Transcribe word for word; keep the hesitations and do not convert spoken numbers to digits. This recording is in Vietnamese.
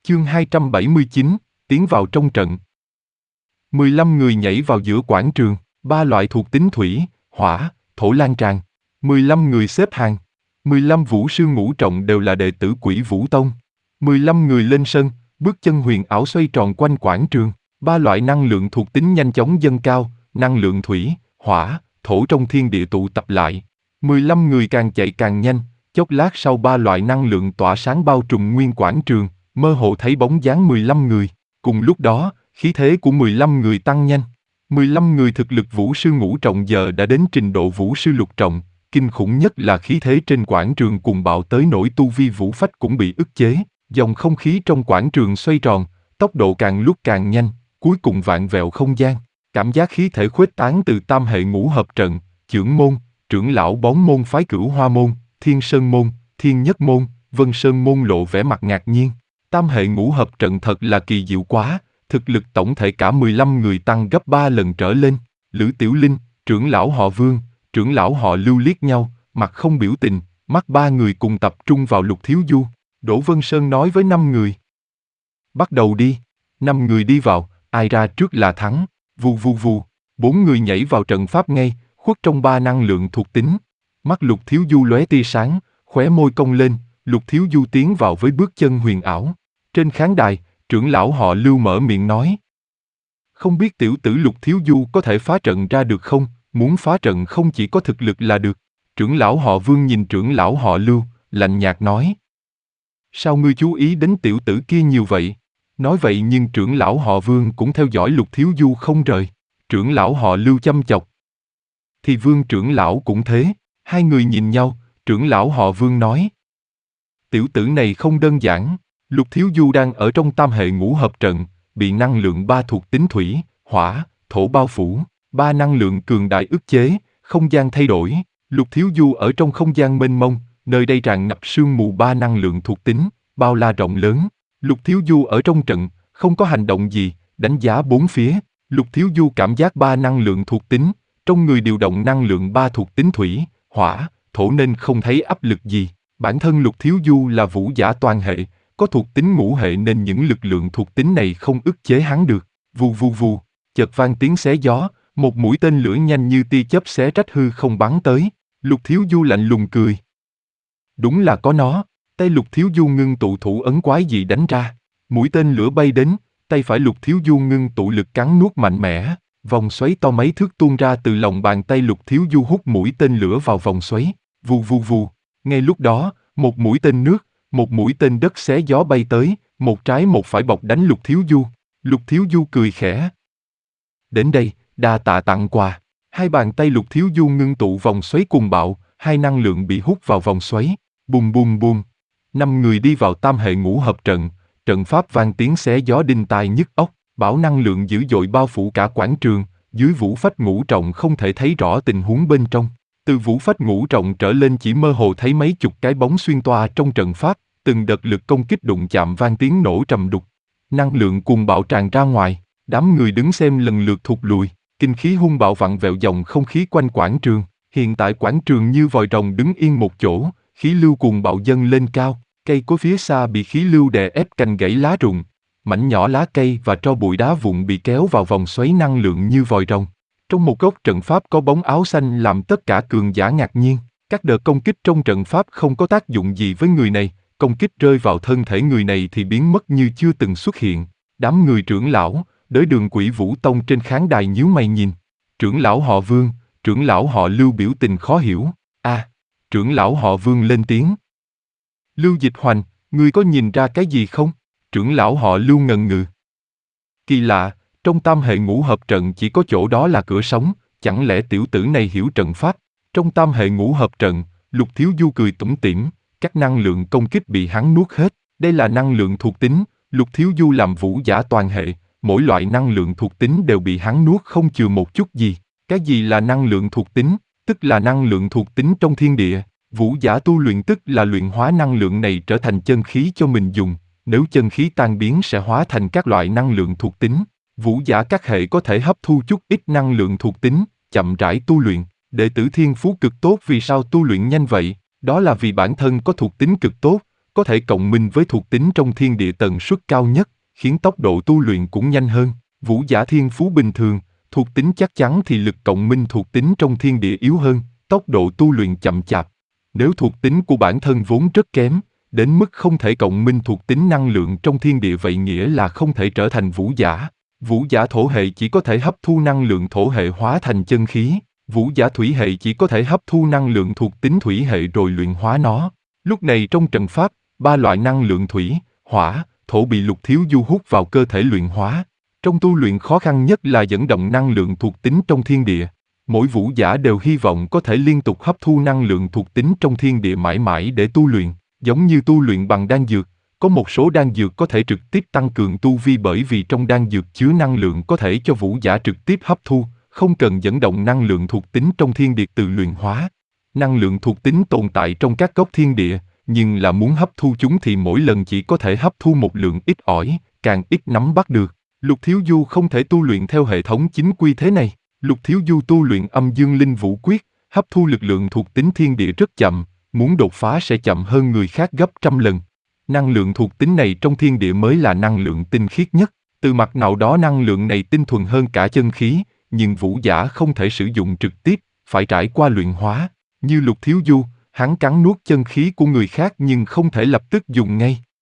Chương hai trăm bảy mươi chín, tiến vào trong trận. mười lăm người nhảy vào giữa quảng trường, ba loại thuộc tính thủy, hỏa, thổ lan tràn. mười lăm người xếp hàng. mười lăm vũ sư ngũ trọng đều là đệ tử Quỷ Vũ Tông. mười lăm người lên sân, bước chân huyền ảo xoay tròn quanh quảng trường. Ba loại năng lượng thuộc tính nhanh chóng dâng cao, năng lượng thủy, hỏa, thổ trong thiên địa tụ tập lại. mười lăm người càng chạy càng nhanh, chốc lát sau ba loại năng lượng tỏa sáng bao trùm nguyên quảng trường, mơ hồ thấy bóng dáng mười lăm người. Cùng lúc đó, khí thế của mười lăm người tăng nhanh. mười lăm người thực lực vũ sư ngũ trọng giờ đã đến trình độ vũ sư lục trọng, kinh khủng nhất là khí thế trên quảng trường cuồng bạo tới nỗi tu vi vũ phách cũng bị ức chế. Dòng không khí trong quảng trường xoay tròn, tốc độ càng lúc càng nhanh, cuối cùng vạn vẹo không gian. Cảm giác khí thể khuếch tán từ tam hệ ngũ hợp trận, chưởng môn, trưởng lão bốn môn phái Cửu Hoa môn, Thiên Sơn môn, Thiên Nhất môn, Vân Sơn môn lộ vẻ mặt ngạc nhiên. Tam hệ ngũ hợp trận thật là kỳ diệu quá, thực lực tổng thể cả mười lăm người tăng gấp ba lần trở lên. Lữ Tiểu Linh, trưởng lão họ Vương, trưởng lão họ Lưu liếc nhau, mặt không biểu tình, mắt ba người cùng tập trung vào Lục Thiếu Du. Đỗ Vân Sơn nói với năm người. Bắt đầu đi. Năm người đi vào, ai ra trước là thắng. Vù vù vù, bốn người nhảy vào trận pháp ngay, khuất trong ba năng lượng thuộc tính. Mắt Lục Thiếu Du lóe tia sáng, khóe môi cong lên, Lục Thiếu Du tiến vào với bước chân huyền ảo. Trên khán đài, trưởng lão họ Lưu mở miệng nói. Không biết tiểu tử Lục Thiếu Du có thể phá trận ra được không? Muốn phá trận không chỉ có thực lực là được. Trưởng lão họ Vương nhìn trưởng lão họ Lưu, lạnh nhạt nói. Sao ngươi chú ý đến tiểu tử kia nhiều vậy? Nói vậy nhưng trưởng lão họ Vương cũng theo dõi Lục Thiếu Du không rời. Trưởng lão họ Lưu chăm chọc. Thì Vương trưởng lão cũng thế. Hai người nhìn nhau, trưởng lão họ Vương nói. Tiểu tử này không đơn giản. Lục Thiếu Du đang ở trong tam hệ ngũ hợp trận, bị năng lượng ba thuộc tính thủy, hỏa, thổ bao phủ. Ba năng lượng cường đại ức chế, không gian thay đổi. Lục Thiếu Du ở trong không gian mênh mông, nơi đây tràn ngập sương mù ba năng lượng thuộc tính, bao la rộng lớn. Lục Thiếu Du ở trong trận, không có hành động gì, đánh giá bốn phía. Lục Thiếu Du cảm giác ba năng lượng thuộc tính, trong người điều động năng lượng ba thuộc tính thủy, hỏa, thổ nên không thấy áp lực gì. Bản thân Lục Thiếu Du là vũ giả toàn hệ, có thuộc tính ngũ hệ nên những lực lượng thuộc tính này không ức chế hắn được. Vù vù vù, chợt vang tiếng xé gió, một mũi tên lửa nhanh như tia chớp xé rách hư không bắn tới. Lục Thiếu Du lạnh lùng cười. Đúng là có nó. Tay Lục Thiếu Du ngưng tụ thủ ấn quái dị đánh ra. Mũi tên lửa bay đến, tay phải Lục Thiếu Du ngưng tụ lực cắn nuốt mạnh mẽ. Vòng xoáy to mấy thước tuôn ra từ lòng bàn tay Lục Thiếu Du hút mũi tên lửa vào vòng xoáy. Vù vù vù. Ngay lúc đó, một mũi tên nước, một mũi tên đất xé gió bay tới, một trái một phải bọc đánh Lục Thiếu Du. Lục Thiếu Du cười khẽ. Đến đây, đa tạ tặng quà. Hai bàn tay Lục Thiếu Du ngưng tụ vòng xoáy cuồng bạo, hai năng lượng bị hút vào vòng xoáy. Bùm bùm bùm. Năm người đi vào tam hệ ngũ hợp trận, trận pháp vang tiếng xé gió đinh tai nhức óc, bão năng lượng dữ dội bao phủ cả quảng trường, dưới vũ phách ngũ trọng không thể thấy rõ tình huống bên trong. Từ vũ phách ngũ trọng trở lên chỉ mơ hồ thấy mấy chục cái bóng xuyên toa trong trận pháp, từng đợt lực công kích đụng chạm vang tiếng nổ trầm đục. Năng lượng cuồng bạo tràn ra ngoài, đám người đứng xem lần lượt thụt lùi, kinh khí hung bạo vặn vẹo dòng không khí quanh quảng trường. Hiện tại quảng trường như vòi rồng đứng yên một chỗ, khí lưu cuồng bạo dâng lên cao, cây cối phía xa bị khí lưu đè ép cành gãy lá rụng, mảnh nhỏ lá cây và tro bụi đá vụn bị kéo vào vòng xoáy năng lượng như vòi rồng. Trong một góc trận pháp có bóng áo xanh làm tất cả cường giả ngạc nhiên. Các đợt công kích trong trận pháp không có tác dụng gì với người này, công kích rơi vào thân thể người này thì biến mất như chưa từng xuất hiện. Đám người trưởng lão, đới đường Quỷ Vũ Tông trên khán đài nhíu mày nhìn. Trưởng lão họ Vương, trưởng lão họ Lưu biểu tình khó hiểu. A, à, trưởng lão họ Vương lên tiếng. Lưu Dịch Hoành, ngươi có nhìn ra cái gì không? Trưởng lão họ Lưu ngần ngừ. Kỳ lạ, trong tam hệ ngũ hợp trận chỉ có chỗ đó là cửa sống, chẳng lẽ tiểu tử này hiểu trận pháp? Trong tam hệ ngũ hợp trận, Lục Thiếu Du cười tủm tỉm, các năng lượng công kích bị hắn nuốt hết. Đây là năng lượng thuộc tính, Lục Thiếu Du làm vũ giả toàn hệ, mỗi loại năng lượng thuộc tính đều bị hắn nuốt không chừa một chút gì. Cái gì là năng lượng thuộc tính? Tức là năng lượng thuộc tính trong thiên địa. Vũ giả tu luyện tức là luyện hóa năng lượng này trở thành chân khí cho mình dùng. Nếu chân khí tan biến sẽ hóa thành các loại năng lượng thuộc tính. Vũ giả các hệ có thể hấp thu chút ít năng lượng thuộc tính, chậm rãi tu luyện. Đệ tử thiên phú cực tốt vì sao tu luyện nhanh vậy? Đó là vì bản thân có thuộc tính cực tốt, có thể cộng minh với thuộc tính trong thiên địa tần suất cao nhất, khiến tốc độ tu luyện cũng nhanh hơn. Vũ giả thiên phú bình thường, thuộc tính chắc chắn thì lực cộng minh thuộc tính trong thiên địa yếu hơn, tốc độ tu luyện chậm chạp. Nếu thuộc tính của bản thân vốn rất kém, đến mức không thể cộng minh thuộc tính năng lượng trong thiên địa vậy nghĩa là không thể trở thành vũ giả. Vũ giả thổ hệ chỉ có thể hấp thu năng lượng thổ hệ hóa thành chân khí. Vũ giả thủy hệ chỉ có thể hấp thu năng lượng thuộc tính thủy hệ rồi luyện hóa nó. Lúc này trong trận pháp, ba loại năng lượng thủy, hỏa, thổ bị Lục Thiếu Du hút vào cơ thể luyện hóa. Trong tu luyện khó khăn nhất là dẫn động năng lượng thuộc tính trong thiên địa. Mỗi vũ giả đều hy vọng có thể liên tục hấp thu năng lượng thuộc tính trong thiên địa mãi mãi để tu luyện, giống như tu luyện bằng đan dược. Có một số đan dược có thể trực tiếp tăng cường tu vi bởi vì trong đan dược chứa năng lượng có thể cho vũ giả trực tiếp hấp thu, không cần dẫn động năng lượng thuộc tính trong thiên địa từ luyện hóa. Năng lượng thuộc tính tồn tại trong các góc thiên địa, nhưng là muốn hấp thu chúng thì mỗi lần chỉ có thể hấp thu một lượng ít ỏi, càng ít nắm bắt được. Lục Thiếu Du không thể tu luyện theo hệ thống chính quy thế này. Lục Thiếu Du tu luyện âm dương linh vũ quyết, hấp thu lực lượng thuộc tính thiên địa rất chậm, muốn đột phá sẽ chậm hơn người khác gấp trăm lần. Năng lượng thuộc tính này trong thiên địa mới là năng lượng tinh khiết nhất. Từ mặt nào đó năng lượng này tinh thuần hơn cả chân khí, nhưng vũ giả không thể sử dụng trực tiếp, phải trải qua luyện hóa. Như Lục Thiếu Du, hắn cắn nuốt chân khí của người khác nhưng không thể lập tức dùng ngay.